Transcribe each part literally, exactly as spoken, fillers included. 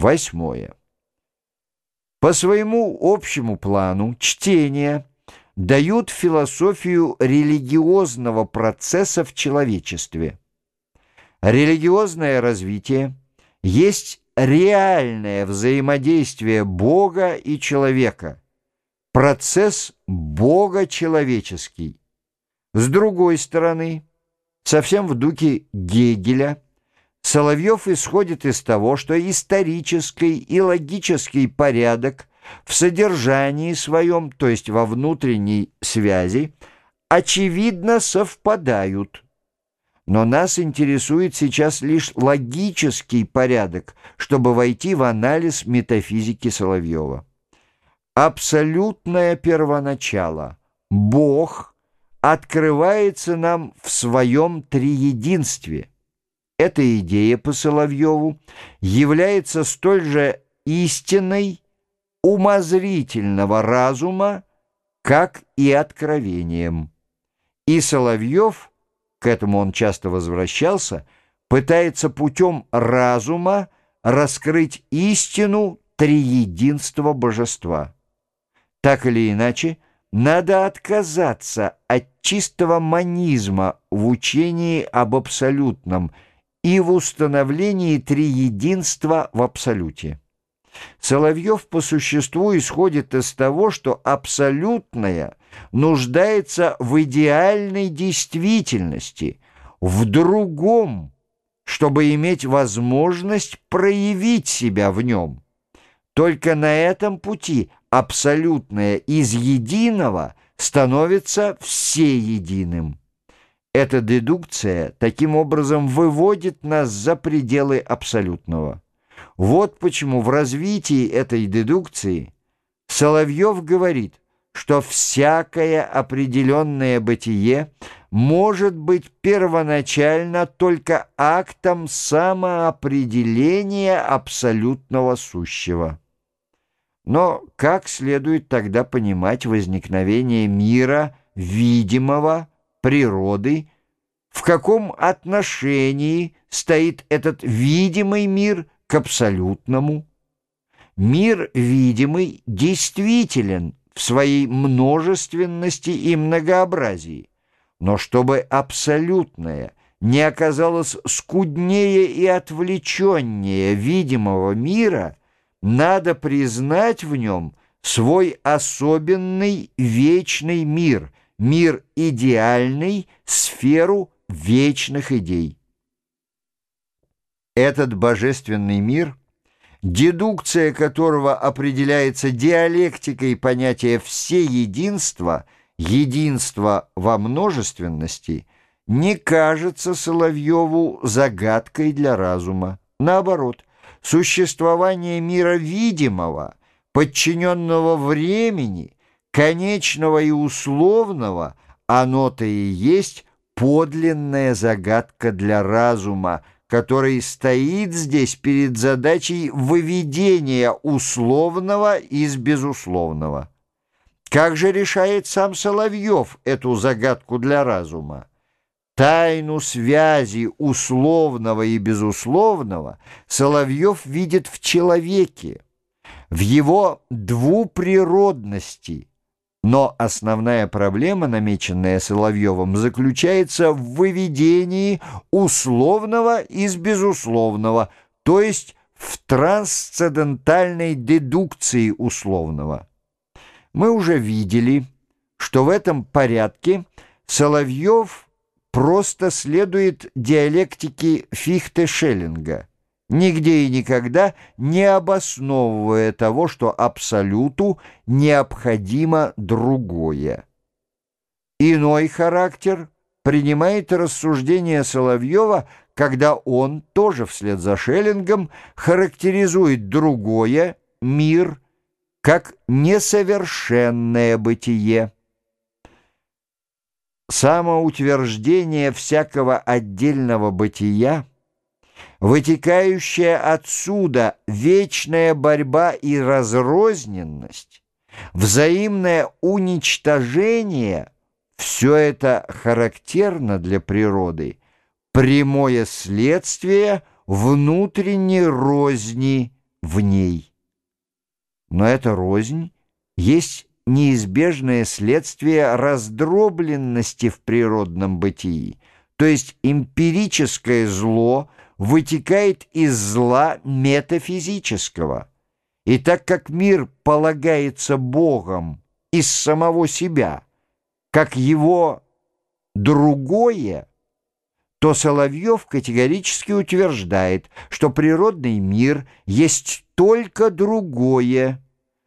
Восьмое. По своему общему плану чтения дают философию религиозного процесса в человечестве. Религиозное развитие есть реальное взаимодействие Бога и человека, процесс Бога-человеческий. С другой стороны, совсем в духе Гегеля, Соловьев исходит из того, что исторический и логический порядок в содержании своем, то есть во внутренней связи, очевидно совпадают. Но нас интересует сейчас лишь логический порядок, чтобы войти в анализ метафизики Соловьева. Абсолютное первоначало, Бог, открывается нам в своем триединстве. Эта идея по Соловьеву является столь же истинной умозрительного разума, как и откровением. И Соловьев, к этому он часто возвращался, пытается путем разума раскрыть истину триединства божества. Так или иначе, надо отказаться от чистого монизма в учении об абсолютном и в установлении триединства в абсолюте. Соловьев по существу исходит из того, что абсолютное нуждается в идеальной действительности, в другом, чтобы иметь возможность проявить себя в нем. Только на этом пути абсолютное из единого становится всеединым. Эта дедукция таким образом выводит нас за пределы абсолютного. Вот почему в развитии этой дедукции Соловьев говорит, что всякое определенное бытие может быть первоначально только актом самоопределения абсолютного сущего. Но как следует тогда понимать возникновение мира видимого, природы, в каком отношении стоит этот видимый мир к абсолютному? Мир видимый действителен в своей множественности и многообразии, но чтобы абсолютное не оказалось скуднее и отвлеченнее видимого мира, надо признать в нем свой особенный вечный мир, мир идеальный, сферу вечных идей. Этот божественный мир, дедукция которого определяется диалектикой понятия всеединства, единства во множественности, не кажется Соловьеву загадкой для разума. Наоборот, существование мира видимого, подчиненного времени, конечного и условного, оно-то и есть подлинная загадка для разума, который стоит здесь перед задачей выведения условного из безусловного. Как же решает сам Соловьев эту загадку для разума? Тайну связи условного и безусловного Соловьев видит в человеке, в его двуприродности. Но основная проблема, намеченная Соловьевым, заключается в выведении условного из безусловного, то есть в трансцендентальной дедукции условного. Мы уже видели, что в этом порядке Соловьев просто следует диалектике Фихте-Шеллинга, нигде и никогда не обосновывая того, что абсолюту необходимо другое. Иной характер принимает рассуждение Соловьева, когда он, тоже вслед за Шеллингом, характеризует другое, мир, как несовершенное бытие. Самоутверждение всякого отдельного бытия, вытекающая отсюда вечная борьба и разрозненность, взаимное уничтожение — все это характерно для природы, прямое следствие внутренней розни в ней. Но эта рознь есть неизбежное следствие раздробленности в природном бытии, то есть эмпирическое зло вытекает из зла метафизического. И так как мир полагается Богом из самого себя, как его другое, то Соловьев категорически утверждает, что природный мир есть только другое,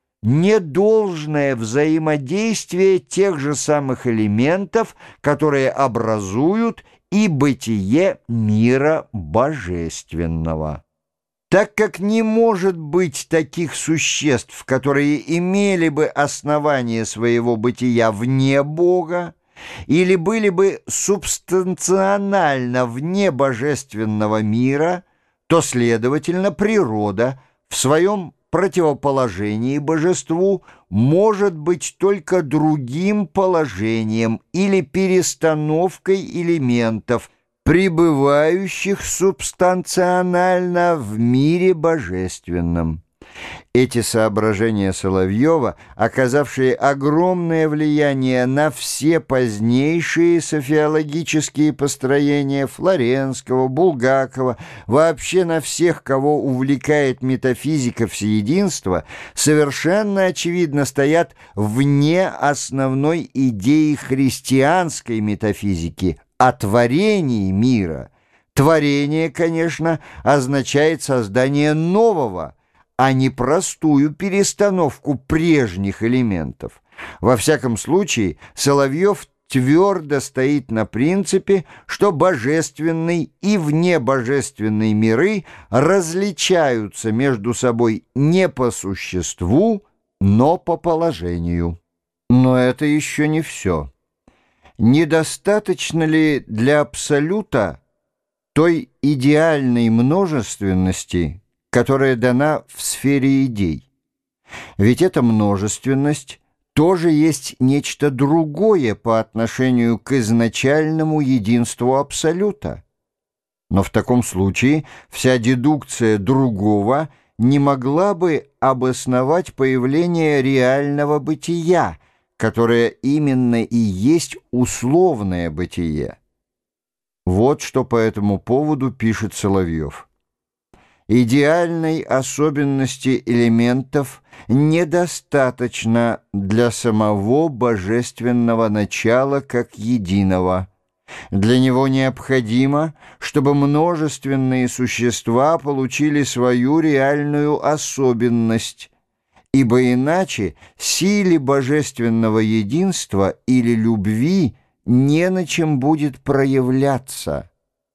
недолжное взаимодействие тех же самых элементов, которые образуют и бытие мира божественного. Так как не может быть таких существ, которые имели бы основание своего бытия вне Бога, или были бы субстанционально вне божественного мира, то, следовательно, природа в своем противоположении божеству может быть только другим положением или перестановкой элементов, пребывающих субстанционально в мире божественном. Эти соображения Соловьева, оказавшие огромное влияние на все позднейшие софиологические построения Флоренского, Булгакова, вообще на всех, кого увлекает метафизика всеединства, совершенно очевидно стоят вне основной идеи христианской метафизики о творении мира. Творение, конечно, означает создание нового, а не простую перестановку прежних элементов. Во всяком случае, Соловьев твердо стоит на принципе, что божественный и внебожественный миры различаются между собой не по существу, но по положению. Но это еще не все. Недостаточно ли для абсолюта той идеальной множественности, которая дана в сфере идей? Ведь эта множественность тоже есть нечто другое по отношению к изначальному единству абсолюта. Но в таком случае вся дедукция другого не могла бы обосновать появление реального бытия, которое именно и есть условное бытие. Вот что по этому поводу пишет Соловьев. Идеальной особенности элементов недостаточно для самого божественного начала как единого. Для него необходимо, чтобы множественные существа получили свою реальную особенность, ибо иначе силе божественного единства или любви не на чем будет проявляться.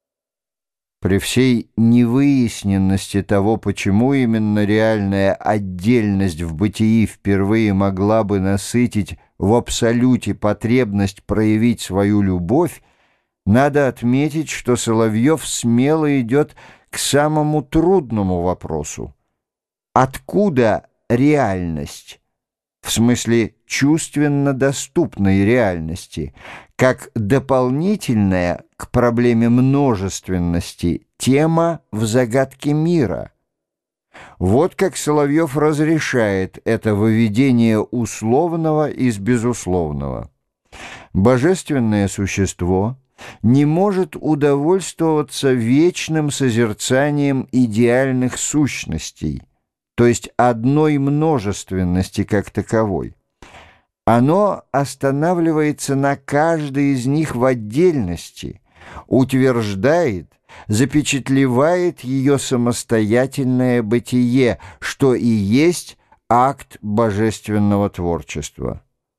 При всей невыясненности того, почему именно реальная отдельность в бытии впервые могла бы насытить в абсолюте потребность проявить свою любовь, надо отметить, что Соловьев смело идет к самому трудному вопросу. Откуда реальность? В смысле чувственно доступной реальности, как дополнительная к проблеме множественности тема в загадке мира. Вот как Соловьев разрешает это выведение условного из безусловного. Божественное существо не может удовольствоваться вечным созерцанием идеальных сущностей, то есть одной множественности как таковой. Оно останавливается на каждой из них в отдельности, утверждает, запечатлевает ее самостоятельное бытие, что и есть акт божественного творчества.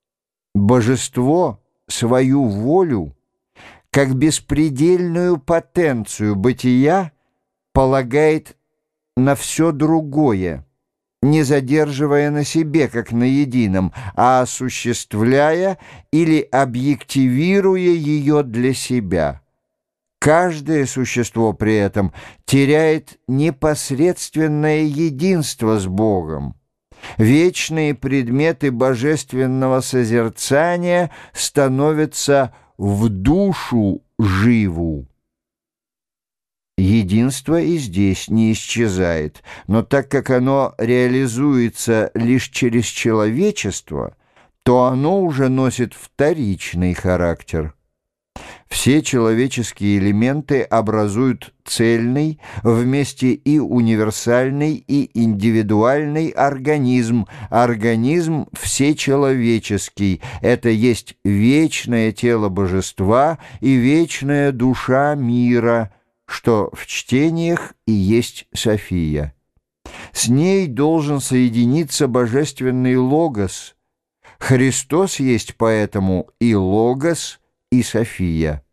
Божество свою волю, как беспредельную потенцию бытия, полагает на все другое, не задерживая на себе, как на едином, а осуществляя или объективируя ее для себя. Каждое существо при этом теряет непосредственное единство с Богом. Вечные предметы божественного созерцания становятся в душу живу. Единство и здесь не исчезает, но так как оно реализуется лишь через человечество, то оно уже носит вторичный характер. Все человеческие элементы образуют цельный, вместе и универсальный, и индивидуальный организм, организм всечеловеческий. Это есть вечное тело божества и вечная душа мира, что в чтениях и есть София. С ней должен соединиться божественный Логос. Христос есть поэтому и Логос, и София.